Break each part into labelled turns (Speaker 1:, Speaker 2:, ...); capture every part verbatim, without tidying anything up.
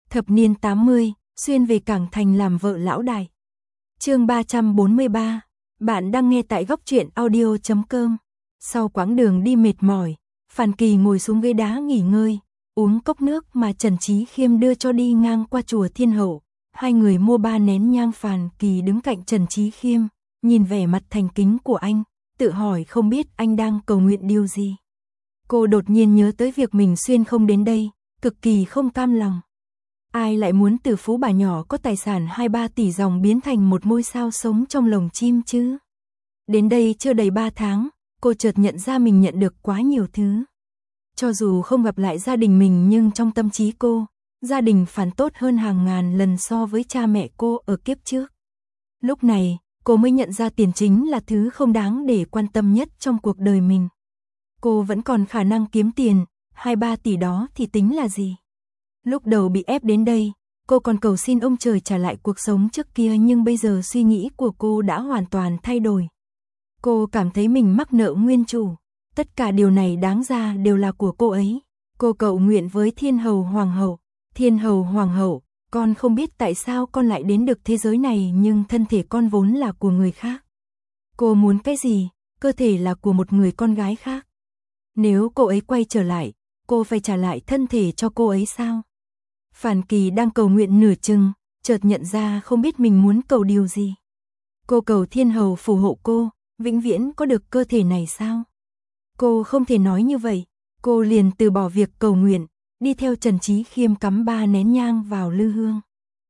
Speaker 1: Thập niên tám mươi, Xuyên về Cảng Thành làm vợ lão đại. Chương ba trăm bốn mươi ba. Bạn đang nghe tại góc truyện audio chấm com. Sau quãng đường đi mệt mỏi, Phàn Kỳ ngồi xuống ghế đá nghỉ ngơi, uống cốc nước mà Trần Chí Khiêm đưa cho đi ngang qua chùa Thiên Hậu. Hai người mua ba nén nhang. Phàn Kỳ đứng cạnh Trần Chí Khiêm, nhìn vẻ mặt thành kính của anh, tự hỏi không biết anh đang cầu nguyện điều gì. Cô đột nhiên nhớ tới việc mình xuyên không đến đây, cực kỳ không cam lòng. Ai lại muốn từ phú bà nhỏ có tài sản hai ba tỷ dòng biến thành một ngôi sao sống trong lồng chim chứ? Đến đây chưa đầy ba tháng, cô chợt nhận ra mình nhận được quá nhiều thứ. Cho dù không gặp lại gia đình mình nhưng trong tâm trí cô, gia đình Phàn tốt hơn hàng ngàn lần so với cha mẹ cô ở kiếp trước. Lúc này, cô mới nhận ra tiền chính là thứ không đáng để quan tâm nhất trong cuộc đời mình. Cô vẫn còn khả năng kiếm tiền, hai ba tỷ đó thì tính là gì? Lúc đầu bị ép đến đây, cô còn cầu xin ông trời trả lại cuộc sống trước kia, nhưng bây giờ suy nghĩ của cô đã hoàn toàn thay đổi. Cô cảm thấy mình mắc nợ nguyên chủ, tất cả điều này đáng ra đều là của cô ấy. Cô cầu nguyện với Thiên Hầu Hoàng hậu, Thiên Hầu Hoàng hậu, con không biết tại sao con lại đến được thế giới này, nhưng thân thể con vốn là của người khác. Cô muốn cái gì? Cơ thể là của một người con gái khác. Nếu cô ấy quay trở lại, cô phải trả lại thân thể cho cô ấy sao? Phàn Kỳ đang cầu nguyện nửa chừng, chợt nhận ra không biết mình muốn cầu điều gì. Cô cầu Thiên Hầu phù hộ cô, vĩnh viễn có được cơ thể này sao? Cô không thể nói như vậy, cô liền từ bỏ việc cầu nguyện, đi theo Trần Chí Khiêm cắm ba nén nhang vào lư hương.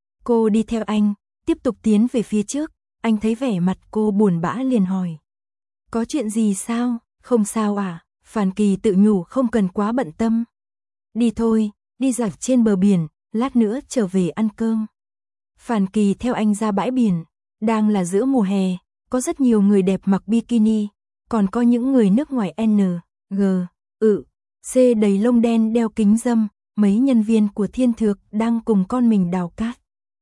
Speaker 1: Cô đi theo anh, tiếp tục tiến về phía trước, anh thấy vẻ mặt cô buồn bã liền hỏi. Có chuyện gì sao? Không sao à? Phàn Kỳ tự nhủ không cần quá bận tâm. Đi thôi, đi dọc trên bờ biển, lát nữa trở về ăn cơm. Phàn Kỳ theo anh ra bãi biển, đang là giữa mùa hè, có rất nhiều người đẹp mặc bikini, còn có những người nước ngoài N, G, ự, C đầy lông đen đeo kính râm, mấy nhân viên của Thiên Thược đang cùng con mình đào cát.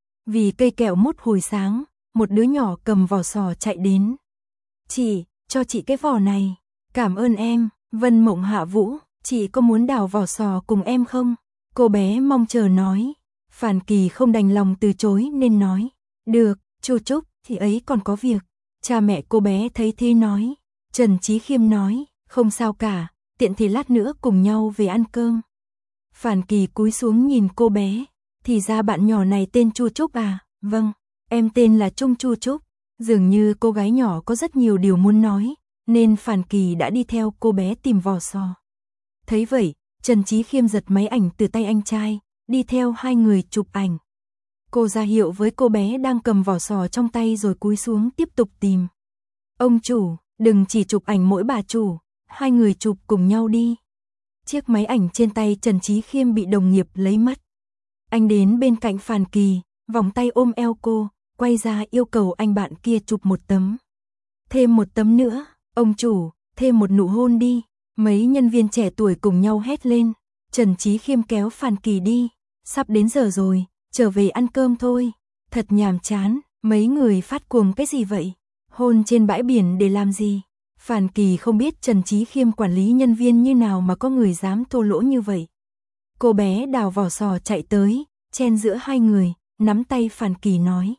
Speaker 1: Vì cây kẹo mút hồi sáng, một đứa nhỏ cầm vỏ sò chạy đến. Chị, cho chị cái vỏ này. Cảm ơn em. Vân Mộng Hạ Vũ, chị có muốn đào vỏ sò cùng em không? Cô bé mong chờ nói. Phàn Kỳ không đành lòng từ chối nên nói. Được, chu Trúc, thì ấy còn có việc. Cha mẹ cô bé thấy thế nói. Trần Chí Khiêm nói, không sao cả, tiện thì lát nữa cùng nhau về ăn cơm. Phàn Kỳ cúi xuống nhìn cô bé. Thì ra bạn nhỏ này tên Chu Trúc à? Vâng, em tên là Trung Chu Trúc. Dường như cô gái nhỏ có rất nhiều điều muốn nói, nên Phàn Kỳ đã đi theo cô bé tìm vỏ sò. Thấy vậy, Trần Chí Khiêm giật máy ảnh từ tay anh trai, đi theo hai người chụp ảnh. Cô ra hiệu với cô bé đang cầm vỏ sò trong tay rồi cúi xuống tiếp tục tìm. Ông chủ, đừng chỉ chụp ảnh mỗi bà chủ, hai người chụp cùng nhau đi. Chiếc máy ảnh trên tay Trần Chí Khiêm bị đồng nghiệp lấy mất. Anh đến bên cạnh Phàn Kỳ, vòng tay ôm eo cô, quay ra yêu cầu anh bạn kia chụp một tấm. Thêm một tấm nữa, ông chủ, thêm một nụ hôn đi. Mấy nhân viên trẻ tuổi cùng nhau hét lên. Trần Chí Khiêm kéo Phàn Kỳ đi. Sắp đến giờ rồi, trở về ăn cơm thôi. Thật nhàm chán, mấy người phát cuồng cái gì vậy? Hôn trên bãi biển để làm gì? Phàn Kỳ không biết Trần Chí Khiêm quản lý nhân viên như nào mà có người dám thô lỗ như vậy. Cô bé đào vỏ sò chạy tới, chen giữa hai người, nắm tay Phàn Kỳ nói.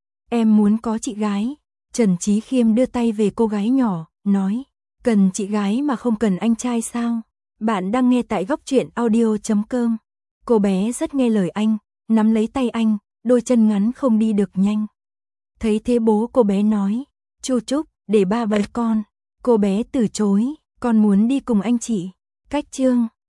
Speaker 1: Em muốn có chị gái. Trần Chí Khiêm đưa tay về cô gái nhỏ, nói. Cần chị gái mà không cần anh trai sao? Bạn đang nghe tại góc truyện audio chấm com. Cô bé rất nghe lời anh, nắm lấy tay anh, đôi chân ngắn không đi được nhanh. Thấy thế bố cô bé nói. Chu Trúc, để ba bế con. Cô bé từ chối, con muốn đi cùng anh chị. Cách chương.